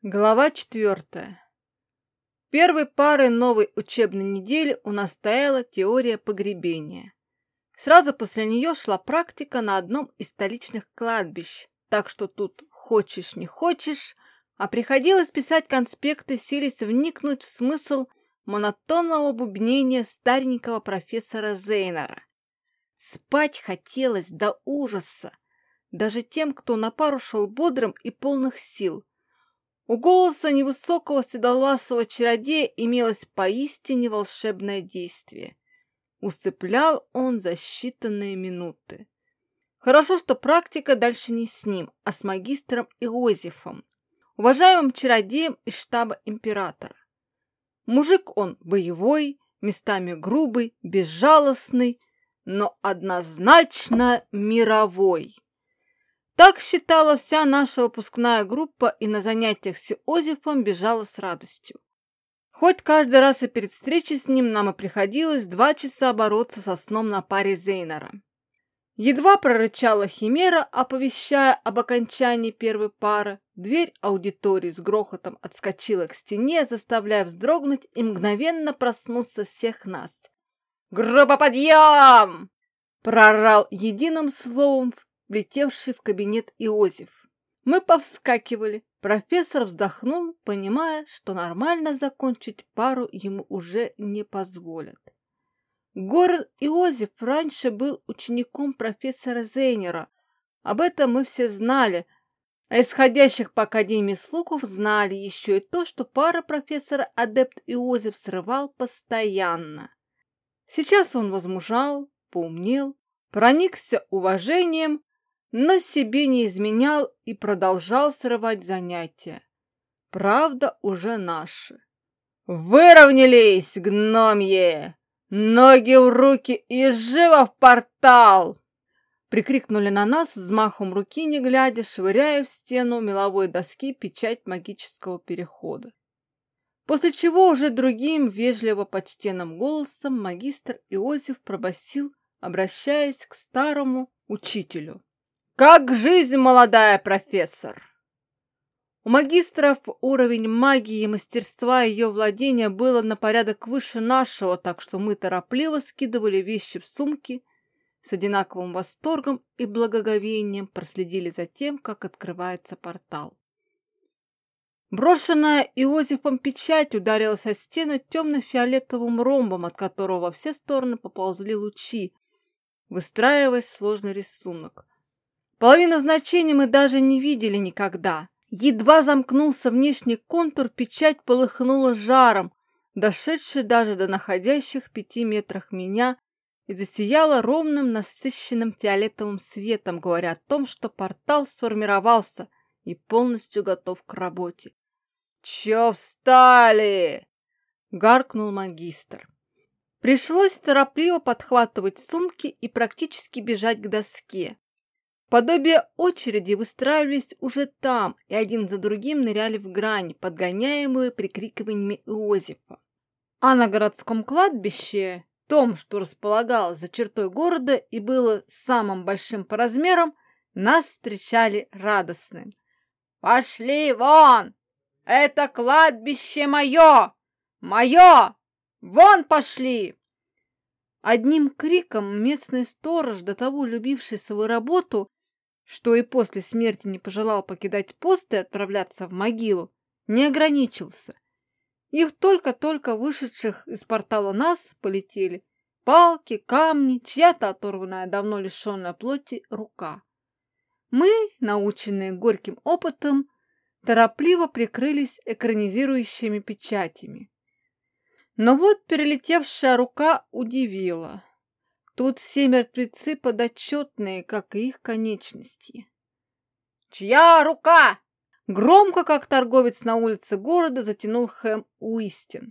Глава 4. Первой парой новой учебной недели у нас стояла теория погребения. Сразу после нее шла практика на одном из столичных кладбищ, так что тут хочешь не хочешь, а приходилось писать конспекты, силясь вникнуть в смысл монотонного бубнения старенького профессора Зейнера. Спать хотелось до ужаса, даже тем, кто на пару шел бодрым и полных сил. У голоса невысокого седовласого чародея имелось поистине волшебное действие. Усыплял он за считанные минуты. Хорошо, что практика дальше не с ним, а с магистром Иозефом, уважаемым чародеем из штаба императора. Мужик он боевой, местами грубый, безжалостный, но однозначно мировой. Так считала вся наша выпускная группа и на занятиях с Иозефом бежала с радостью. Хоть каждый раз и перед встречей с ним нам и приходилось 2 часа бороться со сном на паре Зейнера. Едва прорычала химера, оповещая об окончании первой пары, дверь аудитории с грохотом отскочила к стене, заставляя вздрогнуть и мгновенно проснуться всех нас. «Группа, подъем!» – прорал единым словом влетевший в кабинет Иозеф. Мы повскакивали. Профессор вздохнул, понимая, что нормально закончить пару ему уже не позволят. Горн Иозеф раньше был учеником профессора Зейнера. Об этом мы все знали, а исходящих по академии слухов знали еще и то, что пара профессора адепт Иозеф срывал постоянно. Сейчас он возмужал, поумнел, проникся уважением, но себе не изменял и продолжал срывать занятия. Правда, уже наши. «Выровнялись, гномье! Ноги в руки и живо в портал!» Прикрикнули на нас взмахом руки, не глядя, швыряя в стену меловой доски печать магического перехода. После чего уже другим вежливо-почтенным голосом магистр Иозеф пробасил, обращаясь к старому учителю. «Как жизнь, молодая, профессор!» У магистров уровень магии и мастерства ее владения было на порядок выше нашего, так что мы торопливо скидывали вещи в сумки, с одинаковым восторгом и благоговением проследили за тем, как открывается портал. Брошенная Иозефом печать ударилась о стену темно-фиолетовым ромбом, от которого во все стороны поползли лучи, выстраиваясь в сложный рисунок. Половину значений мы даже не видели никогда. Едва замкнулся внешний контур, печать полыхнула жаром, дошедший даже до находящих в 5 метрах меня, и засияла ровным насыщенным фиолетовым светом, говоря о том, что портал сформировался и полностью готов к работе. «Чё встали?» — гаркнул магистр. Пришлось торопливо подхватывать сумки и практически бежать к доске. Подобие очереди выстраивались уже там и один за другим ныряли в грани, подгоняемые прикрикиваниями Иозефа. А на городском кладбище, том, что располагалось за чертой города и было самым большим по размерам, нас встречали радостным. «Пошли вон! Это кладбище мое! Мое! Вон пошли!» Одним криком местный сторож, до того любивший свою работу, что и после смерти не пожелал покидать пост и отправляться в могилу, не ограничился. И в только-только вышедших из портала нас полетели палки, камни, чья-то оторванная, давно лишенная плоти рука. Мы, наученные горьким опытом, торопливо прикрылись экранизирующими печатями. Но вот перелетевшая рука удивила. Тут все мертвецы подотчетные, как и их конечности. «Чья рука?» Громко, как торговец на улице города, затянул Хэм Уистин.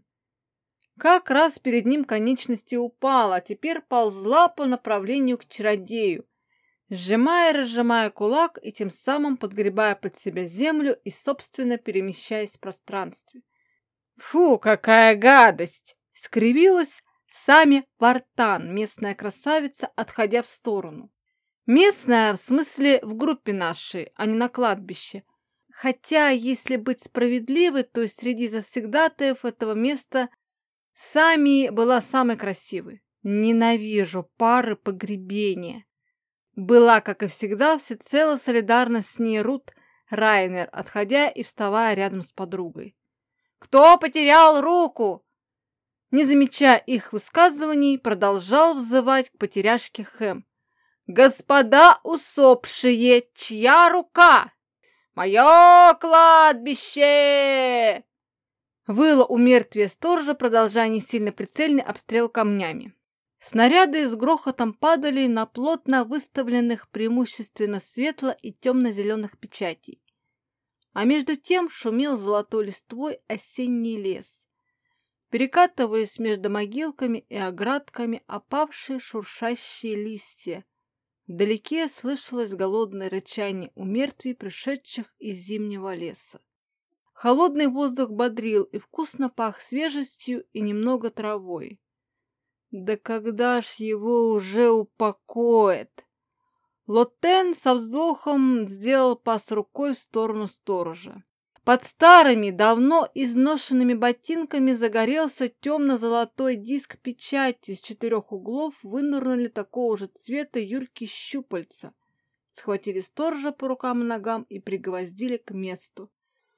Как раз перед ним конечность и упала, а теперь ползла по направлению к чародею, сжимая и разжимая кулак и тем самым подгребая под себя землю и, собственно, перемещаясь в пространстве. «Фу, какая гадость!» — скривилась Сами Вартан, местная красавица, отходя в сторону. Местная, в смысле, в группе нашей, а не на кладбище. Хотя, если быть справедливой, то среди завсегдатаев этого места Сами была самой красивой. Ненавижу пары погребения. Была, как и всегда, всецело солидарна с ней Рут Райнер, отходя и вставая рядом с подругой. «Кто потерял руку?» Не замечая их высказываний, продолжал взывать к потеряшке Хэм. «Господа усопшие, чья рука?» «Мое кладбище!» Выло у мертвия сторожа, продолжая несильно прицельный обстрел камнями. Снаряды с грохотом падали на плотно выставленных преимущественно светло- и темно-зеленых печатей. А между тем шумел золотой листвой осенний лес. Перекатываясь между могилками и оградками опавшие шуршащие листья. Вдалеке слышалось голодное рычание у мертвей, пришедших из зимнего леса. Холодный воздух бодрил и вкусно пах свежестью и немного травой. Да когда ж его уже упокоят? Лотен со вздохом сделал пас рукой в сторону сторожа. Под старыми, давно изношенными ботинками загорелся темно-золотой диск печати. С 4 углов вынырнули такого же цвета юркие щупальца. Схватили сторожа по рукам и ногам и пригвоздили к месту.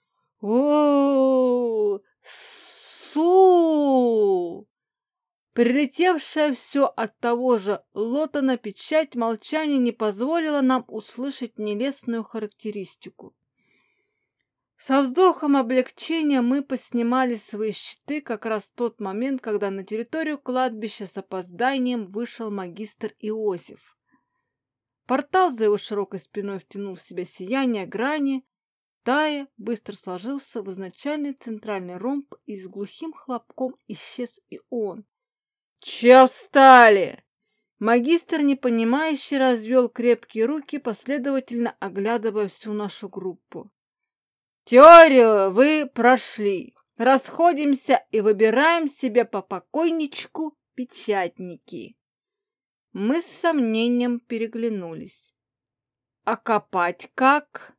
О, Су! Прилетевшая все от того же Лотона печать молчания не позволила нам услышать нелестную характеристику. Со вздохом облегчения мы поснимали свои щиты как раз в тот момент, когда на территорию кладбища с опозданием вышел магистр Иосиф. Портал за его широкой спиной втянул в себя сияние грани, тая, быстро сложился в изначальный центральный ромб, и с глухим хлопком исчез и он. «Че встали?» Магистр, непонимающе, развел крепкие руки, последовательно оглядывая всю нашу группу. «Теорию вы прошли. Расходимся и выбираем себе по покойничку печатники». Мы с сомнением переглянулись. «А копать как?»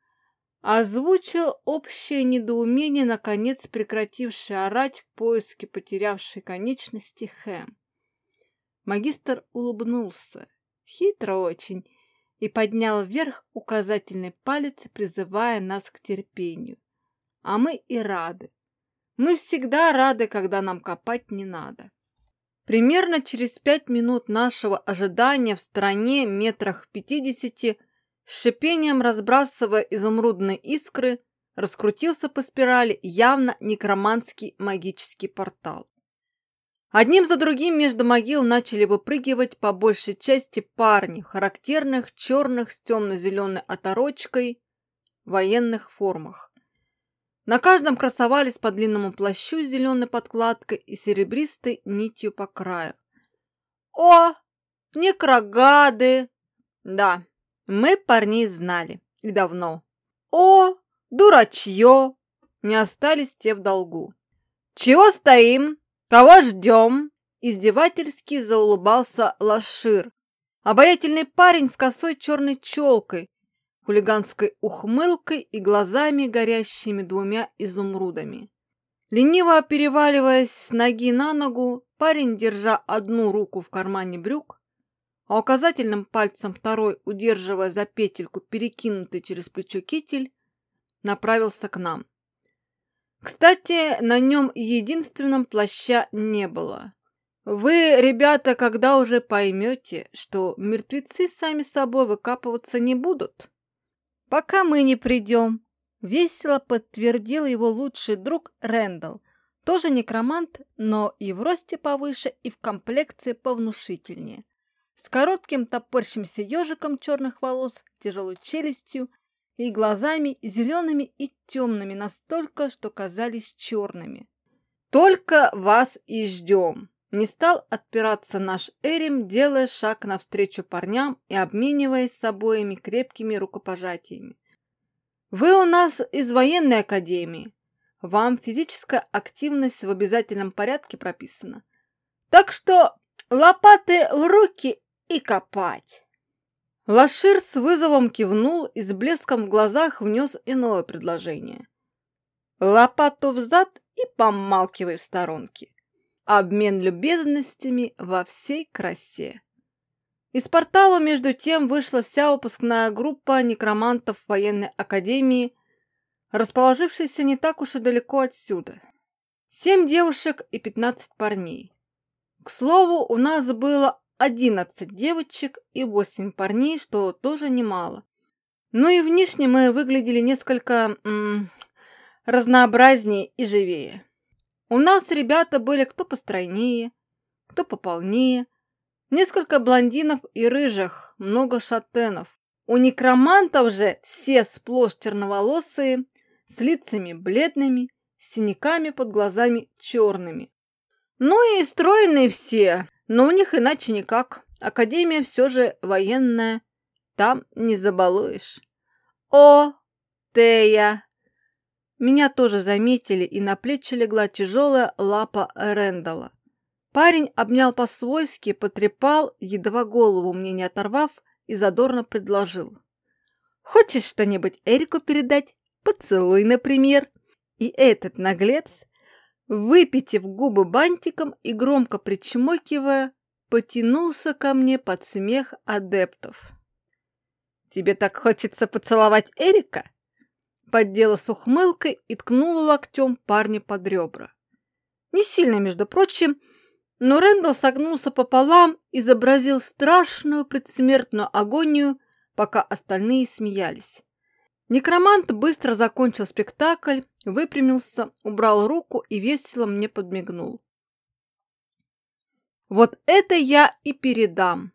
Озвучил общее недоумение, наконец прекративший орать в поиске потерявшей конечности Хэм. Магистр улыбнулся, хитро очень, и поднял вверх указательный палец, призывая нас к терпению. А мы и рады. Мы всегда рады, когда нам копать не надо. Примерно через 5 минут нашего ожидания в стороне, метрах в 50, с шипением разбрасывая изумрудные искры, раскрутился по спирали явно некроманский магический портал. Одним за другим между могил начали выпрыгивать по большей части парни в характерных черных с темно-зеленой оторочкой военных формах. На каждом красовались по длинному плащу с зеленой подкладкой и серебристой нитью по краю. «О, некрогады!» Да, мы парней знали и давно. «О, дурачье!» Не остались те в долгу. «Чего стоим? Кого ждем?» Издевательски заулыбался Лашир, обаятельный парень с косой черной челкой, хулиганской ухмылкой и глазами, горящими 2 изумрудами. Лениво переваливаясь с ноги на ногу, парень, держа одну руку в кармане брюк, а указательным пальцем второй, удерживая за петельку перекинутый через плечо китель, направился к нам. Кстати, на нем единственном плаща не было. Вы, ребята, когда уже поймете, что мертвецы сами собой выкапываться не будут? Пока мы не придем, весело подтвердил его лучший друг Рэндалл, тоже некромант, но и в росте повыше, и в комплекции повнушительнее. С коротким топорщимся ежиком черных волос, тяжелой челюстью и глазами зелеными и темными настолько, что казались черными. «Только вас и ждем!» Не стал отпираться наш Эрим, делая шаг навстречу парням и обмениваясь с обоими крепкими рукопожатиями. «Вы у нас из военной академии. Вам физическая активность в обязательном порядке прописана. Так что лопаты в руки и копать!» Лашир с вызовом кивнул и с блеском в глазах внес иное предложение. Лопату взад и помалкивай в сторонке. Обмен любезностями во всей красе. Из портала, между тем, вышла вся выпускная группа некромантов военной академии, расположившаяся не так уж и далеко отсюда. 7 девушек и 15 парней. К слову, у нас было 11 девочек и 8 парней, что тоже немало. Ну и внешне мы выглядели несколько разнообразнее и живее. У нас ребята были кто постройнее, кто пополнее, несколько блондинов и рыжих, много шатенов. У некромантов же все сплошь черноволосые, с лицами бледными, с синяками под глазами черными. Ну и стройные все, но у них иначе никак. Академия все же военная, там не забалуешь. О, Тея! Меня тоже заметили, и на плечи легла тяжелая лапа Рэндала. Парень обнял по-свойски, потрепал, едва голову мне не оторвав, и задорно предложил. «Хочешь что-нибудь Эрику передать? Поцелуй, например». И этот наглец, выпитив губы бантиком и громко причмокивая, потянулся ко мне под смех адептов. «Тебе так хочется поцеловать Эрика?» Поддела с ухмылкой и ткнула локтем парня под ребра. Не сильно, между прочим, но Рэндалл согнулся пополам, изобразил страшную предсмертную агонию, пока остальные смеялись. Некромант быстро закончил спектакль, выпрямился, убрал руку и весело мне подмигнул. Вот это я и передам.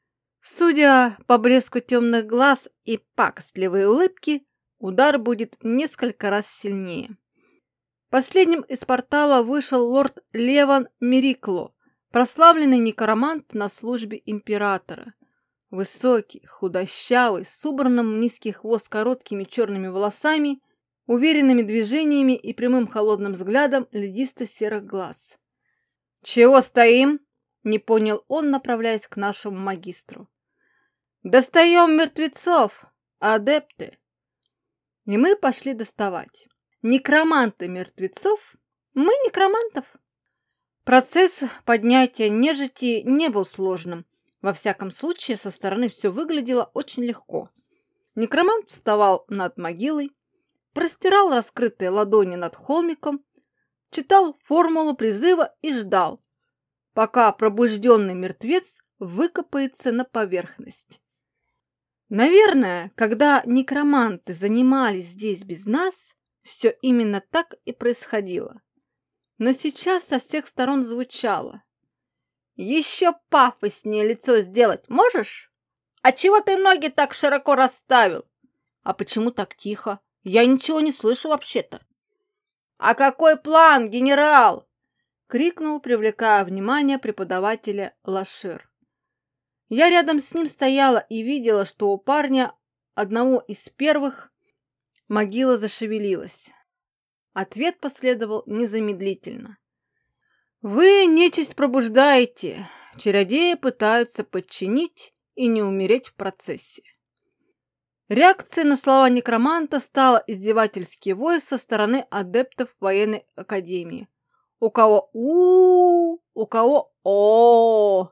Судя по блеску темных глаз и пакостливой улыбки, удар будет несколько раз сильнее. Последним из портала вышел лорд Леван Мерикло, прославленный некромант на службе императора. Высокий, худощавый, с убранным в низкий хвост короткими черными волосами, уверенными движениями и прямым холодным взглядом льдисто-серых глаз. «Чего стоим?» – не понял он, направляясь к нашему магистру. «Достаем мертвецов, адепты!» И мы пошли доставать. Некроманты мертвецов, мы некромантов. Процесс поднятия нежити не был сложным. Во всяком случае, со стороны все выглядело очень легко. Некромант вставал над могилой, простирал раскрытые ладони над холмиком, читал формулу призыва и ждал, пока пробужденный мертвец выкопается на поверхность. Наверное, когда некроманты занимались здесь без нас, все именно так и происходило. Но сейчас со всех сторон звучало. «Еще пафоснее лицо сделать можешь? А чего ты ноги так широко расставил? А почему так тихо? Я ничего не слышу вообще-то». «А какой план, генерал?» — крикнул, привлекая внимание преподавателя Лашир. Я рядом с ним стояла и видела, что у парня, одного из первых, могила зашевелилась. Ответ последовал незамедлительно. «Вы нечисть пробуждаете. Чародеи пытаются подчинить и не умереть в процессе». Реакцией на слова некроманта стала издевательский вой со стороны адептов военной академии. У кого у кого о.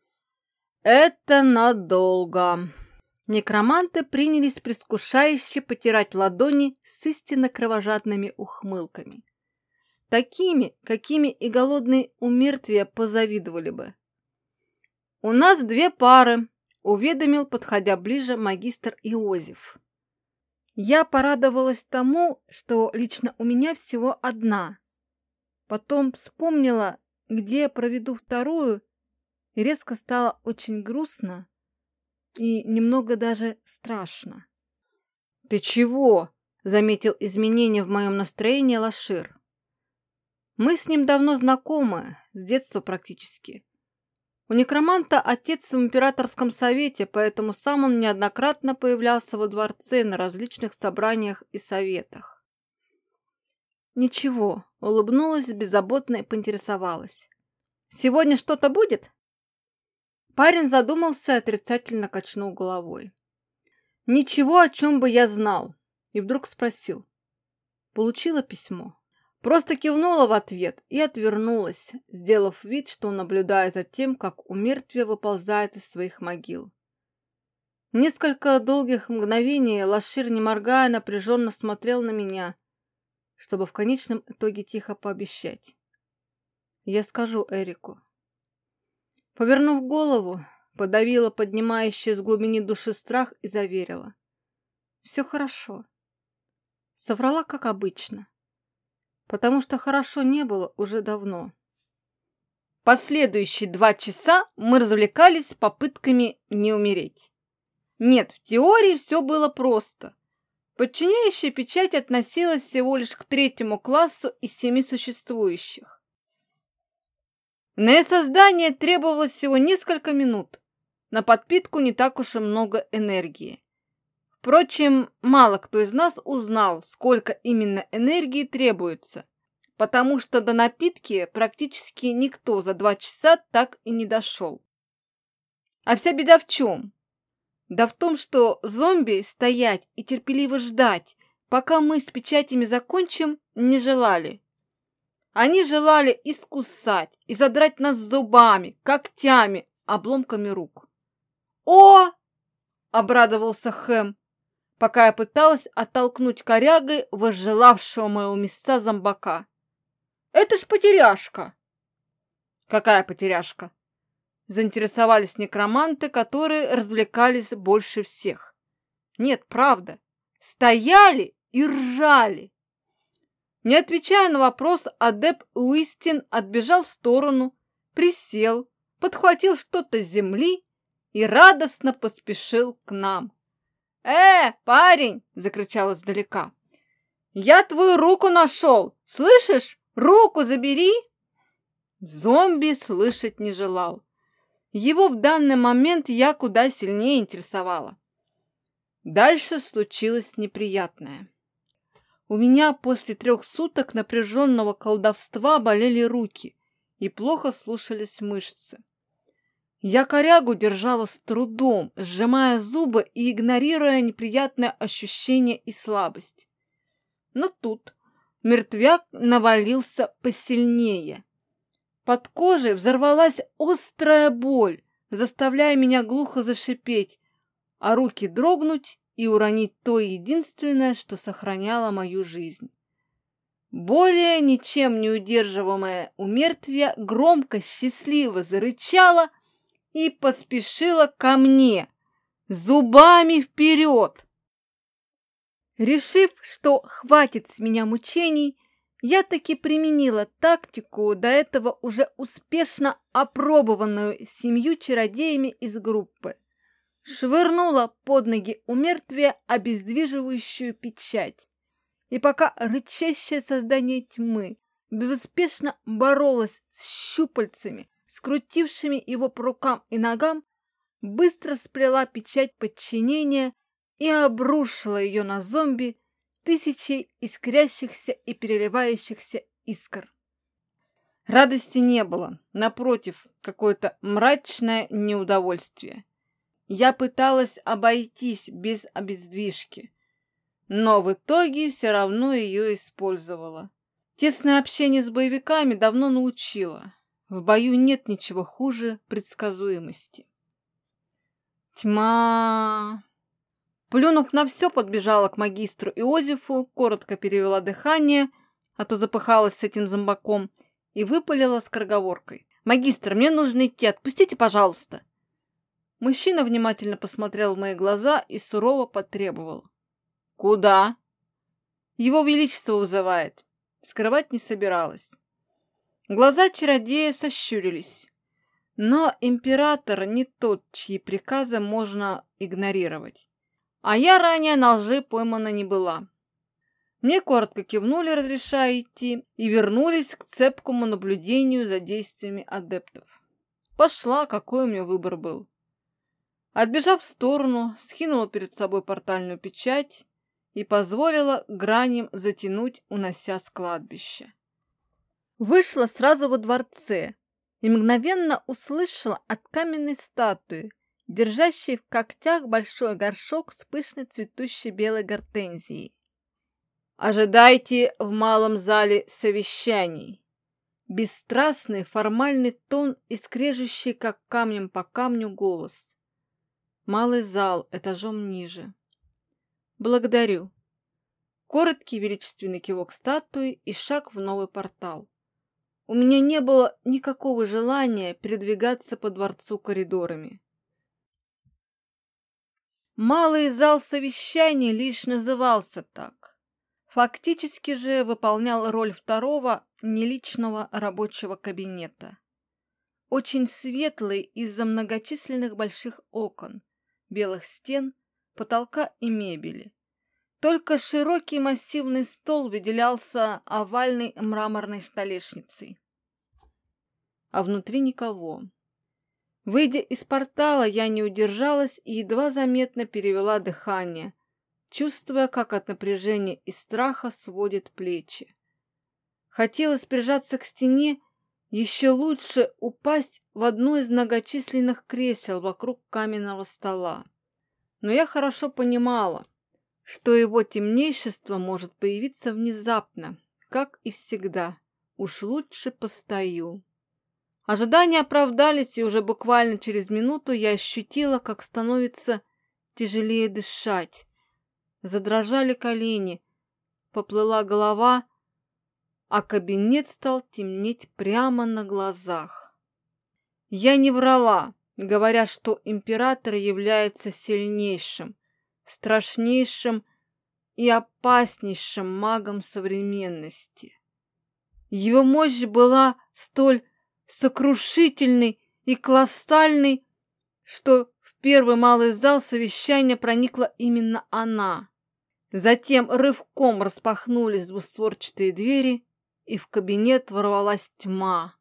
Это надолго. Некроманты принялись предвкушающе потирать ладони с истинно кровожадными ухмылками. Такими, какими и голодные у мертвия позавидовали бы. «У нас 2 пары», — уведомил, подходя ближе, магистр Иозеф. Я порадовалась тому, что лично у меня всего 1. Потом вспомнила, где я проведу вторую, и резко стало очень грустно и немного даже страшно. «Ты чего?» — заметил изменения в моем настроении Лашир. Мы с ним давно знакомы, с детства практически. У некроманта отец в императорском совете, поэтому сам он неоднократно появлялся во дворце на различных собраниях и советах. «Ничего», — улыбнулась беззаботно и поинтересовалась. «Сегодня что-то будет?» Парень задумался и отрицательно качнул головой. Ничего, о чем бы я знал. И вдруг спросил. Получила письмо? Просто кивнула в ответ и отвернулась, сделав вид, что наблюдая за тем, как умертвие выползает из своих могил. Несколько долгих мгновений Лашир, не моргая, напряженно смотрел на меня, чтобы в конечном итоге тихо пообещать. Я скажу Эрику. Повернув голову, подавила поднимающий из глубины души страх и заверила. Все хорошо. Соврала, как обычно. Потому что хорошо не было уже давно. Последующие 2 часа мы развлекались попытками не умереть. Нет, в теории все было просто. Подчиняющая печать относилась всего лишь к 3-му классу из 7 существующих. На ее создание требовалось всего несколько минут. На подпитку не так уж и много энергии. Впрочем, мало кто из нас узнал, сколько именно энергии требуется, потому что до напитки практически никто за 2 часа так и не дошел. А вся беда в чем? Да в том, что зомби стоять и терпеливо ждать, пока мы с печатями закончим, не желали. Они желали искусать и задрать нас зубами, когтями, обломками рук. «О!» – обрадовался Хэм, пока я пыталась оттолкнуть корягой возжелавшего моего места зомбака. «Это ж потеряшка!» «Какая потеряшка?» Заинтересовались некроманты, которые развлекались больше всех. Нет, правда, стояли и ржали. Не отвечая на вопрос, адепт Уистин отбежал в сторону, присел, подхватил что-то с земли и радостно поспешил к нам. Парень!» – закричал издалека. «Я твою руку нашел! Слышишь? Руку забери!» Зомби слышать не желал. Его в данный момент я куда сильнее интересовала. Дальше случилось неприятное. У меня после 3 суток напряженного колдовства болели руки и плохо слушались мышцы. Я корягу держала с трудом, сжимая зубы и игнорируя неприятное ощущение и слабость. Но тут мертвяк навалился посильнее. Под кожей взорвалась острая боль, заставляя меня глухо зашипеть, а руки дрогнуть и уронить то единственное, что сохраняло мою жизнь. Более ничем не удерживаемое умертвие громко, счастливо зарычало и поспешило ко мне, зубами вперед. Решив, что хватит с меня мучений, я таки применила тактику, до этого уже успешно опробованную 7 чародеями из группы. Швырнула под ноги у мертвия обездвиживающую печать. И пока рычащее создание тьмы безуспешно боролось с щупальцами, скрутившими его по рукам и ногам, быстро сплела печать подчинения и обрушила ее на зомби тысячей искрящихся и переливающихся искр. Радости не было, напротив, какое-то мрачное неудовольствие. Я пыталась обойтись без обездвижки, но в итоге все равно ее использовала. Тесное общение с боевиками давно научило. В бою нет ничего хуже предсказуемости. Тьма. Плюнув на все, подбежала к магистру Иозефу, коротко перевела дыхание, а то запыхалась с этим зомбаком, и выпалила скороговоркой. «Магистр, мне нужно идти, отпустите, пожалуйста!» Мужчина внимательно посмотрел в мои глаза и сурово потребовал. «Куда?» «Его Величество вызывает». Скрывать не собиралась. Глаза чародея сощурились. Но император не тот, чьи приказы можно игнорировать. А я ранее на лжи поймана не была. Мне коротко кивнули, разрешая идти, и вернулись к цепкому наблюдению за действиями адептов. Пошла, какой у меня выбор был. Отбежав в сторону, скинула перед собой портальную печать и позволила граням затянуть, унося с кладбища. Вышла сразу во дворце, и мгновенно услышала от каменной статуи, держащей в когтях большой горшок с пышной цветущей белой гортензией. «Ожидайте в малом зале совещаний». Бесстрастный формальный тон и скрежущий, как камнем по камню, голос. Малый зал этажом ниже. «Благодарю». Короткий величественный кивок статуи и шаг в новый портал. У меня не было никакого желания передвигаться по дворцу коридорами. Малый зал совещаний лишь назывался так. Фактически же выполнял роль второго неличного рабочего кабинета. Очень светлый из-за многочисленных больших окон, белых стен, потолка и мебели. Только широкий массивный стол выделялся овальной мраморной столешницей. А внутри никого. Выйдя из портала, я не удержалась и едва заметно перевела дыхание, чувствуя, как от напряжения и страха сводит плечи. Хотелось прижаться к стене, еще лучше упасть в одно из многочисленных кресел вокруг каменного стола. Но я хорошо понимала, что его темнейшество может появиться внезапно, как и всегда. Уж лучше постою. Ожидания оправдались, и уже буквально через минуту я ощутила, как становится тяжелее дышать. Задрожали колени, поплыла голова, а кабинет стал темнеть прямо на глазах. Я не врала, говоря, что император является сильнейшим, страшнейшим и опаснейшим магом современности. Его мощь была столь сокрушительной и колоссальной, что в первый малый зал совещания проникла именно она. Затем рывком распахнулись двустворчатые двери, и в кабинет ворвалась тьма.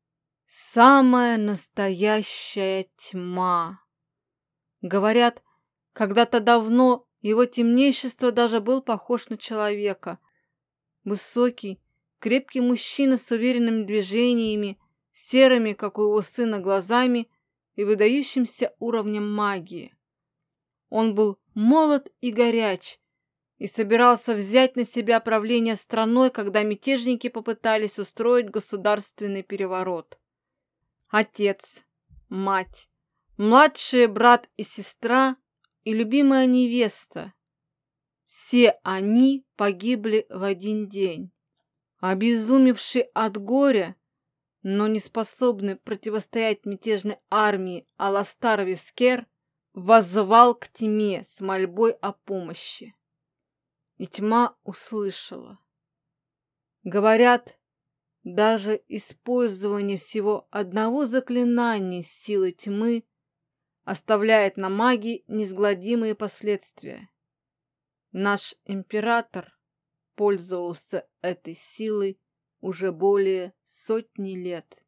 Самая настоящая тьма. Говорят, когда-то давно его темнейшество даже был похож на человека. Высокий, крепкий мужчина с уверенными движениями, серыми, как у его сына, глазами и выдающимся уровнем магии. Он был молод и горяч и собирался взять на себя правление страной, когда мятежники попытались устроить государственный переворот. Отец, мать, младший брат и сестра и любимая невеста. Все они погибли в один день. Обезумевший от горя, но не способный противостоять мятежной армии Аластар Вискер, воззвал к тьме с мольбой о помощи. И тьма услышала. Говорят, даже использование всего одного заклинания силы тьмы оставляет на магии неизгладимые последствия. Наш император пользовался этой силой уже более 100 лет.